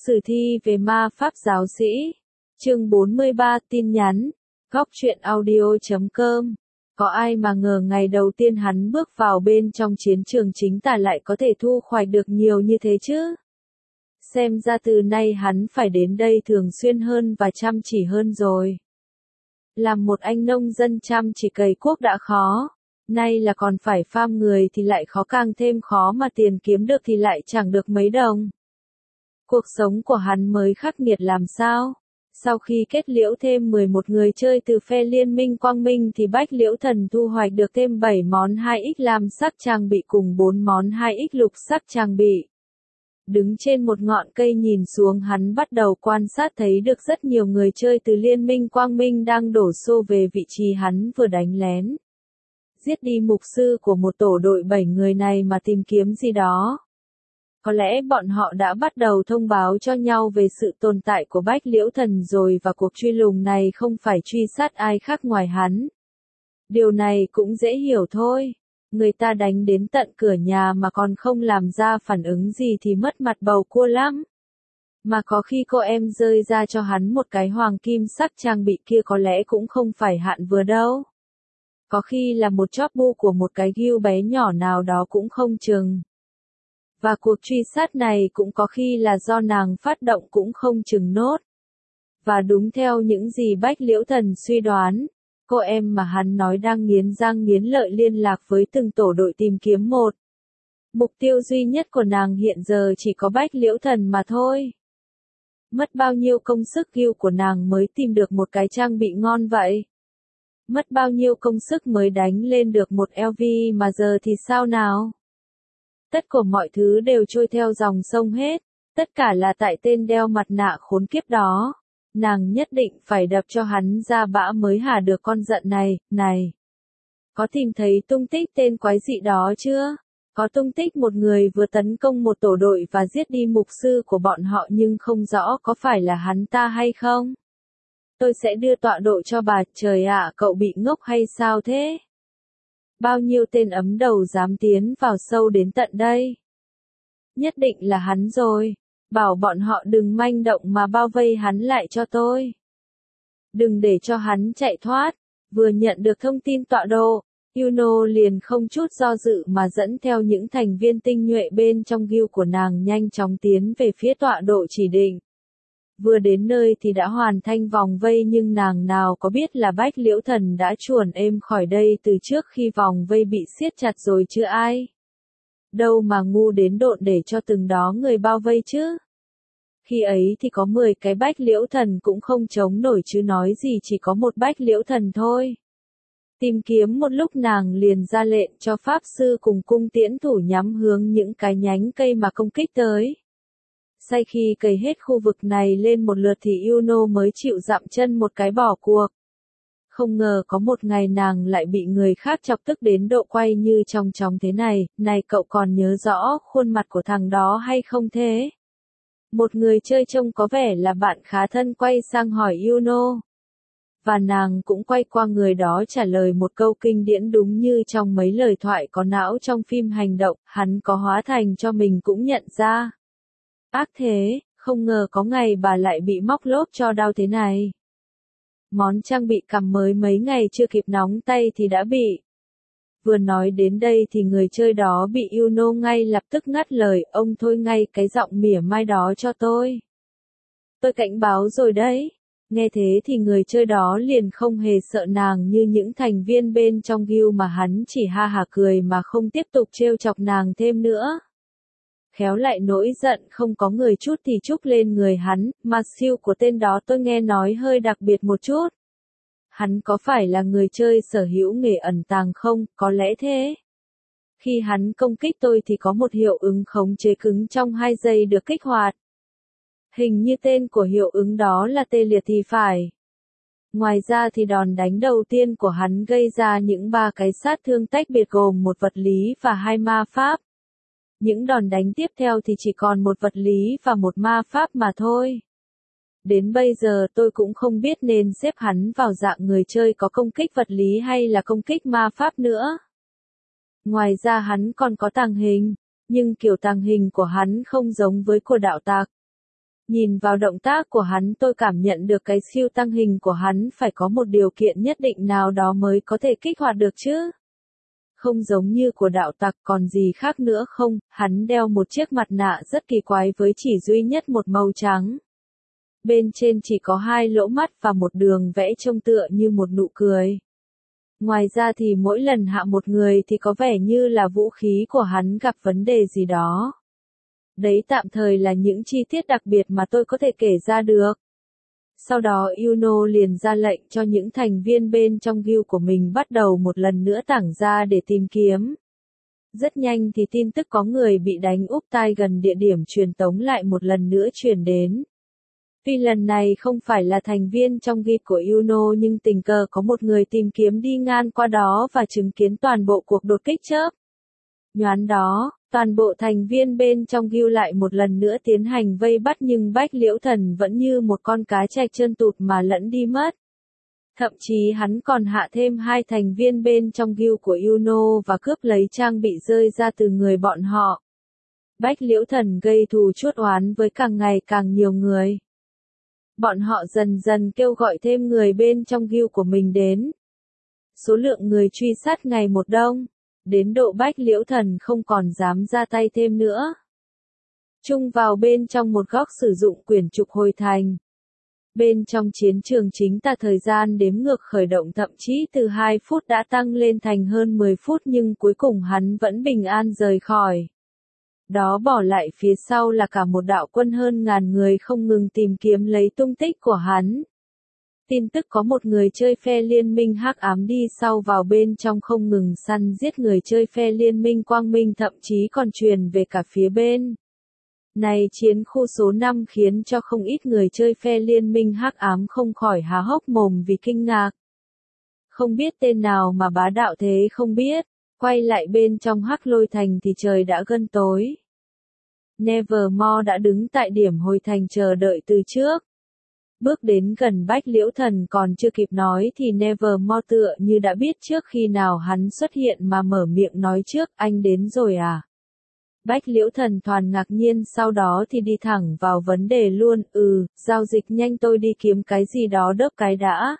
Sử thi về ma pháp giáo sĩ. Chương 43 tin nhắn. Góc truyện audio.com. Có ai mà ngờ ngày đầu tiên hắn bước vào bên trong chiến trường chính tà lại có thể thu hoạch được nhiều như thế chứ? Xem ra từ nay hắn phải đến đây thường xuyên hơn và chăm chỉ hơn rồi. Làm một anh nông dân chăm chỉ cày cuốc đã khó, nay là còn phải farm người thì lại khó, càng thêm khó mà tiền kiếm được thì lại chẳng được mấy đồng. Cuộc sống của hắn mới khắc nghiệt làm sao? Sau khi kết liễu thêm 11 người chơi từ phe liên minh Quang Minh thì Bách Liễu Thần thu hoạch được thêm 7 món 2x lam sắc trang bị cùng 4 món 2x lục sắc trang bị. Đứng trên một ngọn cây nhìn xuống, hắn bắt đầu quan sát thấy được rất nhiều người chơi từ liên minh Quang Minh đang đổ xô về vị trí hắn vừa đánh lén. Giết đi mục sư của một tổ đội 7 người này mà tìm kiếm gì đó. Có lẽ bọn họ đã bắt đầu thông báo cho nhau về sự tồn tại của Bách Liễu Thần rồi, và cuộc truy lùng này không phải truy sát ai khác ngoài hắn. Điều này cũng dễ hiểu thôi. Người ta đánh đến tận cửa nhà mà còn không làm ra phản ứng gì thì mất mặt bầu cua lắm. Mà có khi cô em rơi ra cho hắn một cái hoàng kim sắc trang bị kia có lẽ cũng không phải hạn vừa đâu. Có khi là một chóp bu của một cái guild bé nhỏ nào đó cũng không chừng. Và cuộc truy sát này cũng có khi là do nàng phát động cũng không chừng nốt. Và đúng theo những gì Bách Liễu Thần suy đoán, cô em mà hắn nói đang nghiến răng nghiến lợi liên lạc với từng tổ đội tìm kiếm một. Mục tiêu duy nhất của nàng hiện giờ chỉ có Bách Liễu Thần mà thôi. Mất bao nhiêu công sức guild của nàng mới tìm được một cái trang bị ngon vậy? Mất bao nhiêu công sức mới đánh lên được một LV mà giờ thì sao nào? Tất cả mọi thứ đều trôi theo dòng sông hết, tất cả là tại tên đeo mặt nạ khốn kiếp đó. Nàng nhất định phải đập cho hắn ra bã mới hả được con giận này. Có tìm thấy tung tích tên quái dị đó chưa? Có tung tích một người vừa tấn công một tổ đội và giết đi mục sư của bọn họ, nhưng không rõ có phải là hắn ta hay không? Tôi sẽ đưa tọa độ cho bà. Trời ạ, cậu bị ngốc hay sao thế? Bao nhiêu tên ấm đầu dám tiến vào sâu đến tận đây? Nhất định là hắn rồi. Bảo bọn họ đừng manh động mà bao vây hắn lại cho tôi. Đừng để cho hắn chạy thoát. Vừa nhận được thông tin tọa độ, Yuno liền không chút do dự mà dẫn theo những thành viên tinh nhuệ bên trong guild của nàng nhanh chóng tiến về phía tọa độ chỉ định. Vừa đến nơi thì đã hoàn thành vòng vây, nhưng nàng nào có biết là Bách Liễu Thần đã chuồn êm khỏi đây từ trước khi vòng vây bị siết chặt rồi chứ ai. Đâu mà ngu đến độn để cho từng đó người bao vây chứ. Khi ấy thì có 10 cái Bách Liễu Thần cũng không chống nổi chứ nói gì chỉ có một Bách Liễu Thần thôi. Tìm kiếm một lúc, nàng liền ra lệnh cho pháp sư cùng cung tiễn thủ nhắm hướng những cái nhánh cây mà công kích tới. Sau khi cày hết khu vực này lên một lượt thì Yuno mới chịu dậm chân một cái bỏ cuộc. Không ngờ có một ngày nàng lại bị người khác chọc tức đến độ quay như chong chóng thế này. Này, cậu còn nhớ rõ khuôn mặt của thằng đó hay không thế? Một người chơi trông có vẻ là bạn khá thân quay sang hỏi Yuno. Và nàng cũng quay qua người đó trả lời một câu kinh điển đúng như trong mấy lời thoại có não trong phim hành động, hắn có hóa thành cho mình cũng nhận ra. Ác thế, không ngờ có ngày bà lại bị móc lốp cho đau thế này. Món trang bị cầm mới mấy ngày chưa kịp nóng tay thì đã bị. Vừa nói đến đây thì người chơi đó bị Yuno ngay lập tức ngắt lời, ông thôi ngay cái giọng mỉa mai đó cho tôi. Tôi cảnh báo rồi đấy. Nghe thế thì người chơi đó liền không hề sợ nàng như những thành viên bên trong guild, mà hắn chỉ ha hả cười mà không tiếp tục trêu chọc nàng thêm nữa. Khéo lại nỗi giận không có người chút thì trút lên người hắn, mà siêu của tên đó tôi nghe nói hơi đặc biệt một chút. Hắn có phải là người chơi sở hữu nghề ẩn tàng không? Có lẽ thế. Khi hắn công kích tôi thì có một hiệu ứng khống chế cứng trong 2 giây được kích hoạt. Hình như tên của hiệu ứng đó là tê liệt thì phải. Ngoài ra thì đòn đánh đầu tiên của hắn gây ra những 3 cái sát thương tách biệt gồm một vật lý và 2 ma pháp. Những đòn đánh tiếp theo thì chỉ còn một vật lý và một ma pháp mà thôi. Đến bây giờ tôi cũng không biết nên xếp hắn vào dạng người chơi có công kích vật lý hay là công kích ma pháp nữa. Ngoài ra hắn còn có tàng hình, nhưng kiểu tàng hình của hắn không giống với của đạo tặc. Nhìn vào động tác của hắn tôi cảm nhận được cái siêu tăng hình của hắn phải có một điều kiện nhất định nào đó mới có thể kích hoạt được chứ. Không giống như của đạo tặc còn gì khác nữa không, hắn đeo một chiếc mặt nạ rất kỳ quái với chỉ duy nhất một màu trắng. Bên trên chỉ có 2 lỗ mắt và một đường vẽ trông tựa như một nụ cười. Ngoài ra thì mỗi lần hạ một người thì có vẻ như là vũ khí của hắn gặp vấn đề gì đó. Đấy tạm thời là những chi tiết đặc biệt mà tôi có thể kể ra được. Sau đó Yuno liền ra lệnh cho những thành viên bên trong guild của mình bắt đầu một lần nữa tản ra để tìm kiếm. Rất nhanh thì tin tức có người bị đánh úp tai gần địa điểm truyền tống lại một lần nữa truyền đến. Tuy lần này không phải là thành viên trong guild của Yuno nhưng tình cờ có một người tìm kiếm đi ngang qua đó và chứng kiến toàn bộ cuộc đột kích chớp nhoáng đó. Toàn bộ thành viên bên trong guild lại một lần nữa tiến hành vây bắt nhưng Bách Liễu Thần vẫn như một con cá chạch chân tụt mà lẫn đi mất. Thậm chí hắn còn hạ thêm 2 thành viên bên trong guild của Yuno và cướp lấy trang bị rơi ra từ người bọn họ. Bách Liễu Thần gây thù chuốc oán với càng ngày càng nhiều người. Bọn họ dần dần kêu gọi thêm người bên trong guild của mình đến. Số lượng người truy sát ngày một đông. Đến độ Bách Liễu Thần không còn dám ra tay thêm nữa. Chung vào bên trong một góc sử dụng quyển trục hồi thành. Bên trong chiến trường chính tà thời gian đếm ngược khởi động thậm chí từ 2 phút đã tăng lên thành hơn 10 phút nhưng cuối cùng hắn vẫn bình an rời khỏi. Đó bỏ lại phía sau là cả một đạo quân hơn ngàn người không ngừng tìm kiếm lấy tung tích của hắn. Tin tức có một người chơi phe liên minh hắc ám đi sau vào bên trong không ngừng săn giết người chơi phe liên minh quang minh thậm chí còn truyền về cả phía bên này chiến khu số 5 khiến cho không ít người chơi phe liên minh hắc ám không khỏi há hốc mồm vì kinh ngạc. Không biết tên nào mà bá đạo thế không biết, quay lại bên trong Hắc Lôi Thành thì trời đã gần tối. Nevermore đã đứng tại điểm hồi thành chờ đợi từ trước. Bước đến gần Bách Liễu Thần còn chưa kịp nói thì Nevermore tựa như đã biết trước khi nào hắn xuất hiện mà mở miệng nói trước, anh đến rồi à? Bách Liễu Thần thoáng ngạc nhiên sau đó thì đi thẳng vào vấn đề luôn, giao dịch nhanh tôi đi kiếm cái gì đó đớp cái đã.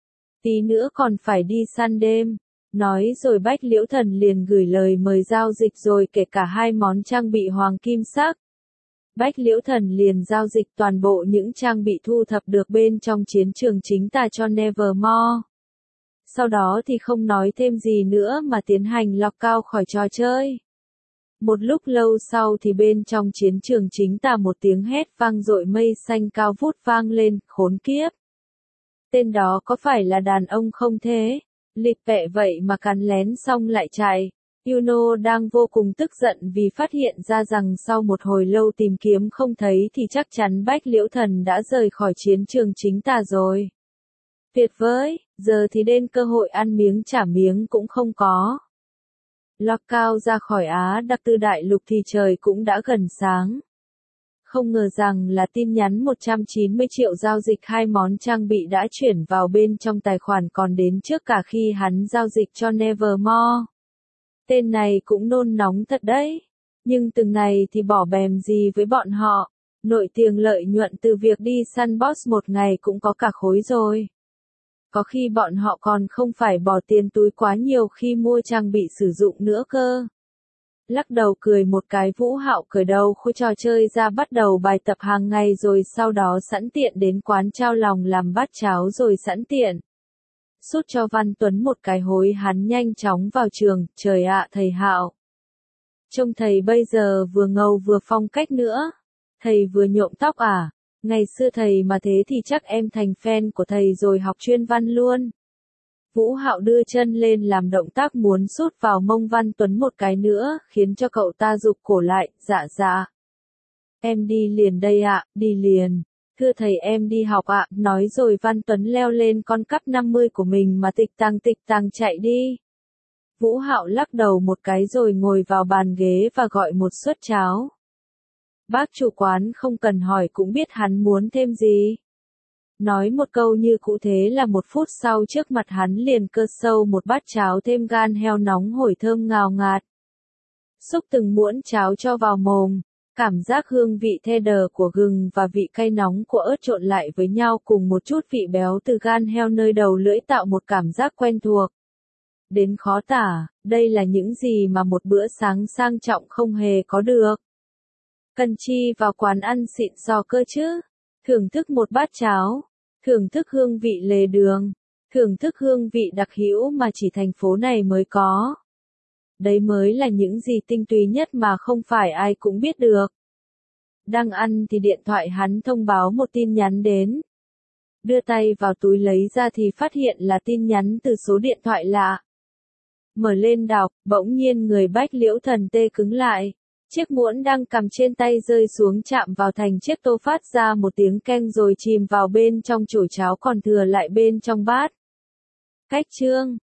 Tí nữa còn phải đi săn đêm. Nói rồi Bách Liễu Thần liền gửi lời mời giao dịch rồi kể cả 2 món trang bị hoàng kim sắc. Bách Liễu Thần liền giao dịch toàn bộ những trang bị thu thập được bên trong chiến trường chính tà cho Nevermore. Sau đó thì không nói thêm gì nữa mà tiến hành lọc cao khỏi trò chơi. Một lúc lâu sau thì bên trong chiến trường chính tà một tiếng hét vang dội mây xanh cao vút vang lên, khốn kiếp. Tên đó có phải là đàn ông không thế? Lịt bẹ vậy mà cắn lén xong lại chạy. Yuno đang vô cùng tức giận vì phát hiện ra rằng sau một hồi lâu tìm kiếm không thấy thì chắc chắn Bách Liễu Thần đã rời khỏi chiến trường chính tà rồi. Tuyệt vời, giờ thì đến cơ hội ăn miếng trả miếng cũng không có. Lọc cao ra khỏi Á Đặc Tư Đại Lục thì trời cũng đã gần sáng. Không ngờ rằng là tin nhắn 190 triệu giao dịch 2 món trang bị đã chuyển vào bên trong tài khoản còn đến trước cả khi hắn giao dịch cho Nevermore. Tên này cũng nôn nóng thật đấy. Nhưng từng này thì bỏ bèm gì với bọn họ. Nội tiền lợi nhuận từ việc đi săn boss một ngày cũng có cả khối rồi. Có khi bọn họ còn không phải bỏ tiền túi quá nhiều khi mua trang bị sử dụng nữa cơ. Lắc đầu cười một cái Vũ Hạo cởi đầu khối trò chơi ra bắt đầu bài tập hàng ngày rồi sau đó sẵn tiện đến quán trao lòng làm bát cháo rồi sẵn tiện. Sút cho Văn Tuấn một cái hối hắn nhanh chóng vào trường, trời ạ thầy Hạo. Trông thầy bây giờ vừa ngầu vừa phong cách nữa. Thầy vừa nhuộm tóc à? Ngày xưa thầy mà thế thì chắc em thành fan của thầy rồi học chuyên văn luôn. Vũ Hạo đưa chân lên làm động tác muốn sút vào mông Văn Tuấn một cái nữa, khiến cho cậu ta rụt cổ lại, dạ. Em đi liền đây ạ, đi liền. Thưa thầy em đi học ạ, nói rồi Văn Tuấn leo lên con cắp 50 của mình mà tịch tàng chạy đi. Vũ Hạo lắc đầu một cái rồi ngồi vào bàn ghế và gọi một suất cháo. Bác chủ quán không cần hỏi cũng biết hắn muốn thêm gì. Nói một câu như cụ thế là 1 phút sau trước mặt hắn liền cơ sâu một bát cháo thêm gan heo nóng hổi thơm ngào ngạt. Xúc từng muỗng cháo cho vào mồm. Cảm giác hương vị cheddar của gừng và vị cay nóng của ớt trộn lại với nhau cùng một chút vị béo từ gan heo nơi đầu lưỡi tạo một cảm giác quen thuộc đến khó tả, đây là những gì mà một bữa sáng sang trọng không hề có được. Cần chi vào quán ăn xịn sò cơ chứ? Thưởng thức một bát cháo, thưởng thức hương vị lề đường, thưởng thức hương vị đặc hữu mà chỉ thành phố này mới có. Đấy mới là những gì tinh túy nhất mà không phải ai cũng biết được. Đang ăn thì điện thoại hắn thông báo một tin nhắn đến. Đưa tay vào túi lấy ra thì phát hiện là tin nhắn từ số điện thoại lạ. Mở lên đọc, bỗng nhiên người Bách Liễu Thần tê cứng lại. Chiếc muỗng đang cầm trên tay rơi xuống chạm vào thành chiếc tô phát ra một tiếng keng rồi chìm vào bên trong chổi cháo còn thừa lại bên trong bát. Cách chương